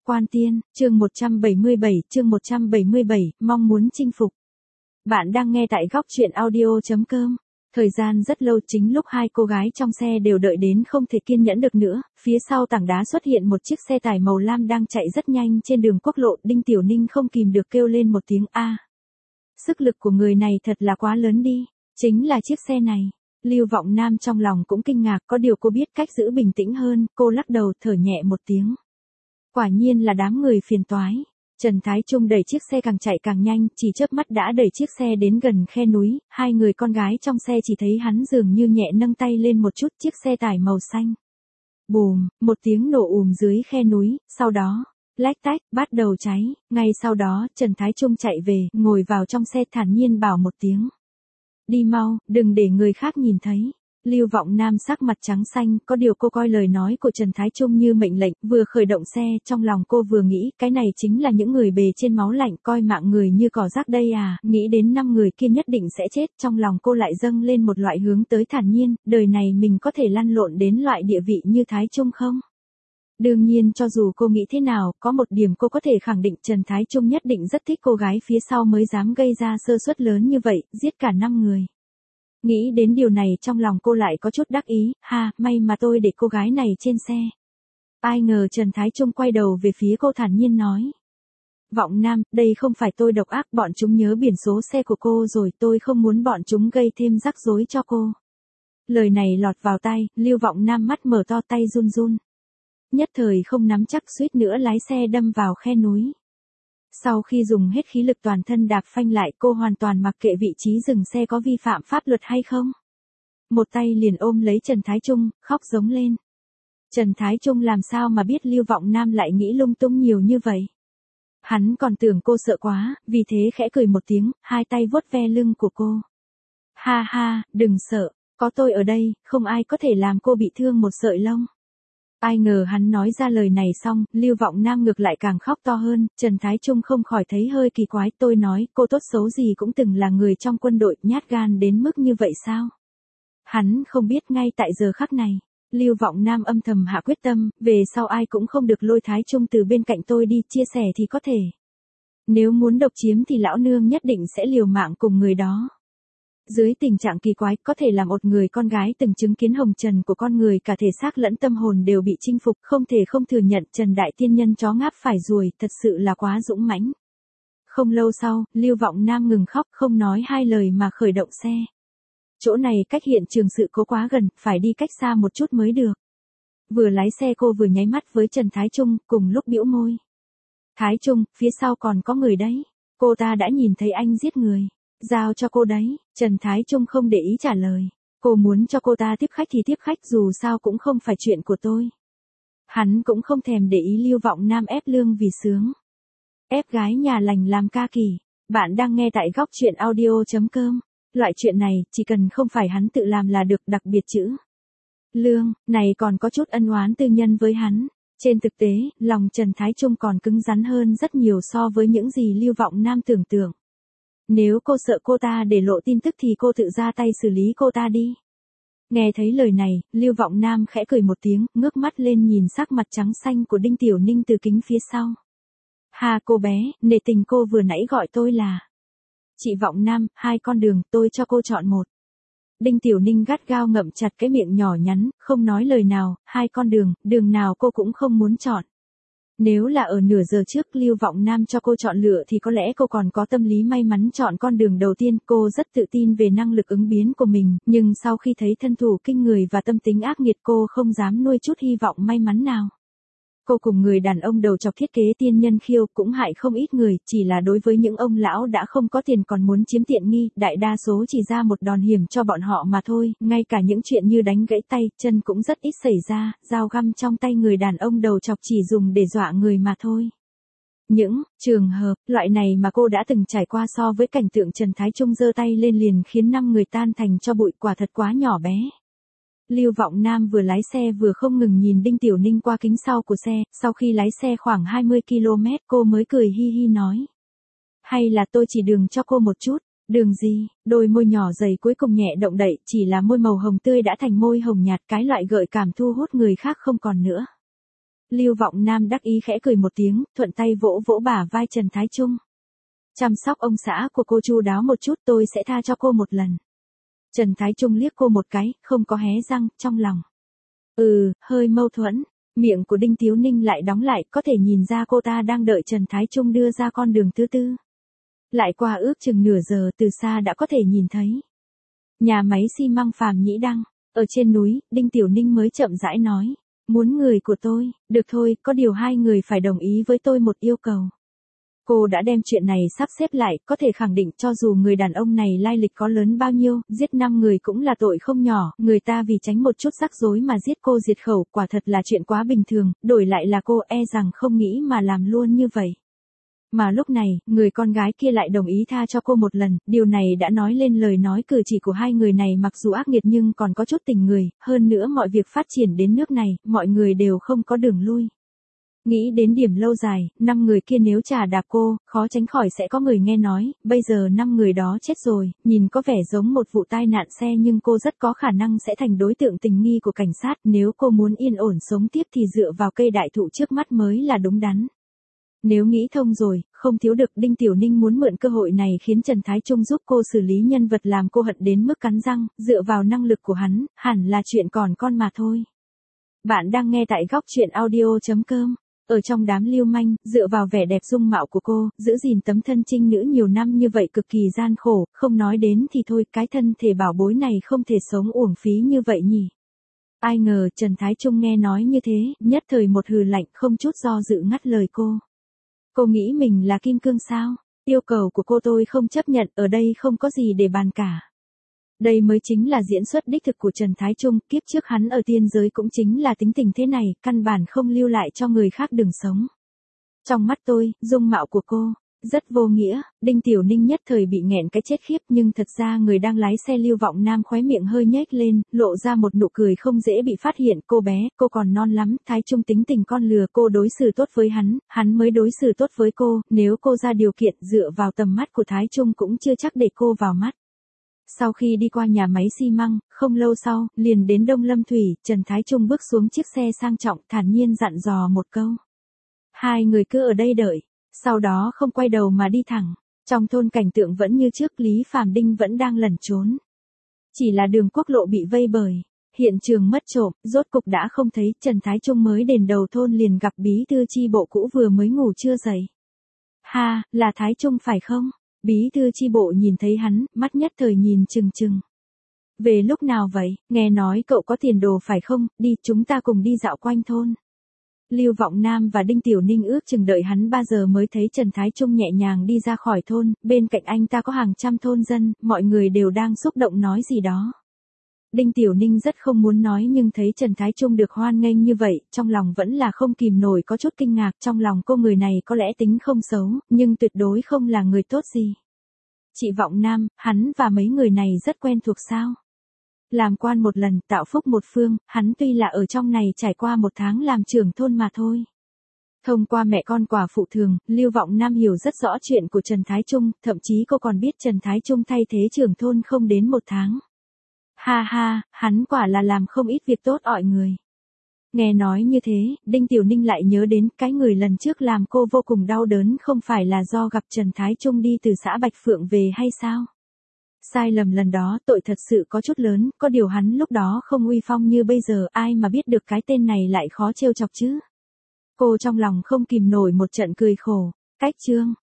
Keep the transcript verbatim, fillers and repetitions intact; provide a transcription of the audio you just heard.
Quan Tiên, chương một trăm bảy mươi bảy, chương một trăm bảy mươi bảy, mong muốn chinh phục. Bạn đang nghe tại góc truyện audio.com. Thời gian rất lâu, chính lúc hai cô gái trong xe đều đợi đến không thể kiên nhẫn được nữa, phía sau tảng đá xuất hiện một chiếc xe tải màu lam đang chạy rất nhanh trên đường quốc lộ. Đinh Tiểu Ninh không kìm được kêu lên một tiếng a. Sức lực của người này thật là quá lớn đi, chính là chiếc xe này. Lưu Vọng Nam trong lòng cũng kinh ngạc, có điều cô biết cách giữ bình tĩnh hơn, cô lắc đầu thở nhẹ một tiếng. Quả nhiên là đám người phiền toái. Trần Thái Trung đẩy chiếc xe càng chạy càng nhanh, chỉ chớp mắt đã đẩy chiếc xe đến gần khe núi, hai người con gái trong xe chỉ thấy hắn dường như nhẹ nâng tay lên một chút, chiếc xe tải màu xanh. Bùm, một tiếng nổ ùm dưới khe núi, sau đó, lách tách, bắt đầu cháy, ngay sau đó, Trần Thái Trung chạy về, ngồi vào trong xe thản nhiên bảo một tiếng. Đi mau, đừng để người khác nhìn thấy. Lưu Vọng Nam sắc mặt trắng xanh, có điều cô coi lời nói của Trần Thái Trung như mệnh lệnh, vừa khởi động xe, trong lòng cô vừa nghĩ, cái này chính là những người bề trên máu lạnh, coi mạng người như cỏ rác đây à, nghĩ đến năm người kia nhất định sẽ chết, trong lòng cô lại dâng lên một loại hướng tới thản nhiên, đời này mình có thể lăn lộn đến loại địa vị như Thái Trung không? Đương nhiên cho dù cô nghĩ thế nào, có một điểm cô có thể khẳng định Trần Thái Trung nhất định rất thích cô gái phía sau mới dám gây ra sơ suất lớn như vậy, giết cả năm người. Nghĩ đến điều này trong lòng cô lại có chút đắc ý, ha, may mà tôi để cô gái này trên xe. Ai ngờ Trần Thái Trung quay đầu về phía cô thản nhiên nói. Vọng Nam, đây không phải tôi độc ác, bọn chúng nhớ biển số xe của cô rồi, tôi không muốn bọn chúng gây thêm rắc rối cho cô. Lời này lọt vào tai, Lưu Vọng Nam mắt mở to, tay run run. Nhất thời không nắm chắc, suýt nữa lái xe đâm vào khe núi. Sau khi dùng hết khí lực toàn thân đạp phanh lại, cô hoàn toàn mặc kệ vị trí dừng xe có vi phạm pháp luật hay không. Một tay liền ôm lấy Trần Thái Trung, khóc giống lên. Trần Thái Trung làm sao mà biết Lưu Vọng Nam lại nghĩ lung tung nhiều như vậy. Hắn còn tưởng cô sợ quá, vì thế khẽ cười một tiếng, hai tay vuốt ve lưng của cô. Ha ha, đừng sợ, có tôi ở đây, không ai có thể làm cô bị thương một sợi lông. Ai ngờ hắn nói ra lời này xong, Lưu Vọng Nam ngược lại càng khóc to hơn, Trần Thái Trung không khỏi thấy hơi kỳ quái, tôi nói, cô tốt xấu gì cũng từng là người trong quân đội, nhát gan đến mức như vậy sao? Hắn không biết ngay tại giờ khắc này, Lưu Vọng Nam âm thầm hạ quyết tâm, về sau ai cũng không được lôi Thái Trung từ bên cạnh tôi đi, chia sẻ thì có thể. Nếu muốn độc chiếm thì lão nương nhất định sẽ liều mạng cùng người đó. Dưới tình trạng kỳ quái, có thể là một người con gái từng chứng kiến hồng trần của con người, cả thể xác lẫn tâm hồn đều bị chinh phục, không thể không thừa nhận Trần Đại Tiên Nhân chó ngáp phải ruồi, thật sự là quá dũng mãnh. Không lâu sau, Lưu Vọng Nam ngừng khóc, không nói hai lời mà khởi động xe. Chỗ này cách hiện trường sự cố quá gần, phải đi cách xa một chút mới được. Vừa lái xe cô vừa nháy mắt với Trần Thái Trung, cùng lúc bĩu môi. Thái Trung, phía sau còn có người đấy. Cô ta đã nhìn thấy anh giết người. Giao cho cô đấy, Trần Thái Trung không để ý trả lời. Cô muốn cho cô ta tiếp khách thì tiếp khách, dù sao cũng không phải chuyện của tôi. Hắn cũng không thèm để ý Lưu Vọng Nam ép lương vì sướng. Ép gái nhà lành làm ca kỳ. Bạn đang nghe tại góc truyện audio.com. Loại chuyện này, chỉ cần không phải hắn tự làm là được, đặc biệt chữ lương, này còn có chút ân oán tư nhân với hắn. Trên thực tế, lòng Trần Thái Trung còn cứng rắn hơn rất nhiều so với những gì Lưu Vọng Nam tưởng tượng. Nếu cô sợ cô ta để lộ tin tức thì cô tự ra tay xử lý cô ta đi. Nghe thấy lời này, Lưu Vọng Nam khẽ cười một tiếng, ngước mắt lên nhìn sắc mặt trắng xanh của Đinh Tiểu Ninh từ kính phía sau. Hà cô bé, nể tình cô vừa nãy gọi tôi là. Chị Vọng Nam, hai con đường, tôi cho cô chọn một. Đinh Tiểu Ninh gắt gao ngậm chặt cái miệng nhỏ nhắn, không nói lời nào, hai con đường, đường nào cô cũng không muốn chọn. Nếu là ở nửa giờ trước Lưu Vọng Nam cho cô chọn lựa thì có lẽ cô còn có tâm lý may mắn chọn con đường đầu tiên, cô rất tự tin về năng lực ứng biến của mình, nhưng sau khi thấy thân thủ kinh người và tâm tính ác nghiệt cô không dám nuôi chút hy vọng may mắn nào. Cô cùng người đàn ông đầu chọc thiết kế tiên nhân khiêu cũng hại không ít người, chỉ là đối với những ông lão đã không có tiền còn muốn chiếm tiện nghi, đại đa số chỉ ra một đòn hiểm cho bọn họ mà thôi, ngay cả những chuyện như đánh gãy tay, chân cũng rất ít xảy ra, dao găm trong tay người đàn ông đầu chọc chỉ dùng để dọa người mà thôi. Những trường hợp loại này mà cô đã từng trải qua so với cảnh tượng Trần Thái Trung giơ tay lên liền khiến năm người tan thành cho bụi, quả thật quá nhỏ bé. Lưu Vọng Nam vừa lái xe vừa không ngừng nhìn Đinh Tiểu Ninh qua kính sau của xe, sau khi lái xe khoảng hai mươi ki lô mét cô mới cười hi hi nói. Hay là tôi chỉ đường cho cô một chút, đường gì, đôi môi nhỏ dày cuối cùng nhẹ động đậy, chỉ là môi màu hồng tươi đã thành môi hồng nhạt, cái loại gợi cảm thu hút người khác không còn nữa. Lưu Vọng Nam đắc ý khẽ cười một tiếng, thuận tay vỗ vỗ bả vai Trần Thái Trung. Chăm sóc ông xã của cô chu đáo một chút, tôi sẽ tha cho cô một lần. Trần Thái Trung liếc cô một cái, không có hé răng, trong lòng. Ừ, hơi mâu thuẫn. Miệng của Đinh Tiếu Ninh lại đóng lại, có thể nhìn ra cô ta đang đợi Trần Thái Trung đưa ra con đường thứ tư. Lại qua ước chừng nửa giờ, từ xa đã có thể nhìn thấy nhà máy xi măng Phàm Nhĩ Đăng. Ở trên núi, Đinh Tiểu Ninh mới chậm rãi nói. Muốn người của tôi, được thôi, có điều hai người phải đồng ý với tôi một yêu cầu. Cô đã đem chuyện này sắp xếp lại, có thể khẳng định cho dù người đàn ông này lai lịch có lớn bao nhiêu, giết năm người cũng là tội không nhỏ, người ta vì tránh một chút rắc rối mà giết cô diệt khẩu, quả thật là chuyện quá bình thường, đổi lại là cô e rằng không nghĩ mà làm luôn như vậy. Mà lúc này, người con gái kia lại đồng ý tha cho cô một lần, điều này đã nói lên lời nói cử chỉ của hai người này mặc dù ác nghiệt nhưng còn có chút tình người, hơn nữa mọi việc phát triển đến nước này, mọi người đều không có đường lui. Nghĩ đến điểm lâu dài, năm người kia nếu trả đạp cô, khó tránh khỏi sẽ có người nghe nói, bây giờ năm người đó chết rồi, nhìn có vẻ giống một vụ tai nạn xe nhưng cô rất có khả năng sẽ thành đối tượng tình nghi của cảnh sát, nếu cô muốn yên ổn sống tiếp thì dựa vào cây đại thụ trước mắt mới là đúng đắn. Nếu nghĩ thông rồi, không thiếu được Đinh Tiểu Ninh muốn mượn cơ hội này khiến Trần Thái Trung giúp cô xử lý nhân vật làm cô hận đến mức cắn răng, dựa vào năng lực của hắn, hẳn là chuyện còn con mà thôi. Bạn đang nghe tại góc truyện audio chấm com. Ở trong đám lưu manh, dựa vào vẻ đẹp dung mạo của cô, giữ gìn tấm thân trinh nữ nhiều năm như vậy cực kỳ gian khổ, không nói đến thì thôi, cái thân thể bảo bối này không thể sống uổng phí như vậy nhỉ. Ai ngờ Trần Thái Trung nghe nói như thế, nhất thời một hừ lạnh không chút do dự ngắt lời cô. Cô nghĩ mình là kim cương sao? Yêu cầu của cô tôi không chấp nhận, ở đây không có gì để bàn cả. Đây mới chính là diễn xuất đích thực của Trần Thái Trung, kiếp trước hắn ở tiên giới cũng chính là tính tình thế này, căn bản không lưu lại cho người khác đường sống. Trong mắt tôi, dung mạo của cô, rất vô nghĩa, Đinh Tiểu Ninh nhất thời bị nghẹn cái chết khiếp nhưng thật ra người đang lái xe Lưu Vọng Nam khóe miệng hơi nhếch lên, lộ ra một nụ cười không dễ bị phát hiện, cô bé, cô còn non lắm, Thái Trung tính tình con lừa, cô đối xử tốt với hắn, hắn mới đối xử tốt với cô, nếu cô ra điều kiện dựa vào tầm mắt của Thái Trung cũng chưa chắc để cô vào mắt. Sau khi đi qua nhà máy xi măng, không lâu sau, liền đến Đông Lâm Thủy, Trần Thái Trung bước xuống chiếc xe sang trọng, thản nhiên dặn dò một câu. Hai người cứ ở đây đợi, sau đó không quay đầu mà đi thẳng. Trong thôn cảnh tượng vẫn như trước, Lý Phàm Đinh vẫn đang lẩn trốn. Chỉ là đường quốc lộ bị vây bởi, hiện trường mất trộm, rốt cục đã không thấy, Trần Thái Trung mới đền đầu thôn liền gặp bí thư chi bộ cũ vừa mới ngủ chưa dậy. Ha, là Thái Trung phải không? Bí thư chi bộ nhìn thấy hắn, mắt nhất thời nhìn chừng chừng. Về lúc nào vậy, nghe nói cậu có tiền đồ phải không, đi, chúng ta cùng đi dạo quanh thôn. Lưu Vọng Nam và Đinh Tiểu Ninh ước chừng đợi hắn ba giờ mới thấy Trần Thái Trung nhẹ nhàng đi ra khỏi thôn, bên cạnh anh ta có hàng trăm thôn dân, mọi người đều đang xúc động nói gì đó. Đinh Tiểu Ninh rất không muốn nói nhưng thấy Trần Thái Trung được hoan nghênh như vậy, trong lòng vẫn là không kìm nổi có chút kinh ngạc, trong lòng cô người này có lẽ tính không xấu, nhưng tuyệt đối không là người tốt gì. Chị Vọng Nam, hắn và mấy người này rất quen thuộc sao? Làm quan một lần, tạo phúc một phương, hắn tuy là ở trong này trải qua một tháng làm trưởng thôn mà thôi. Thông qua mẹ con quả phụ thường, Lưu Vọng Nam hiểu rất rõ chuyện của Trần Thái Trung, thậm chí cô còn biết Trần Thái Trung thay thế trưởng thôn không đến một tháng. Ha ha, hắn quả là làm không ít việc tốt ọi người. Nghe nói như thế, Đinh Tiểu Ninh lại nhớ đến cái người lần trước làm cô vô cùng đau đớn không phải là do gặp Trần Thái Trung đi từ xã Bạch Phượng về hay sao? Sai lầm lần đó tội thật sự có chút lớn, có điều hắn lúc đó không uy phong như bây giờ, ai mà biết được cái tên này lại khó trêu chọc chứ. Cô trong lòng không kìm nổi một trận cười khổ. Cách chương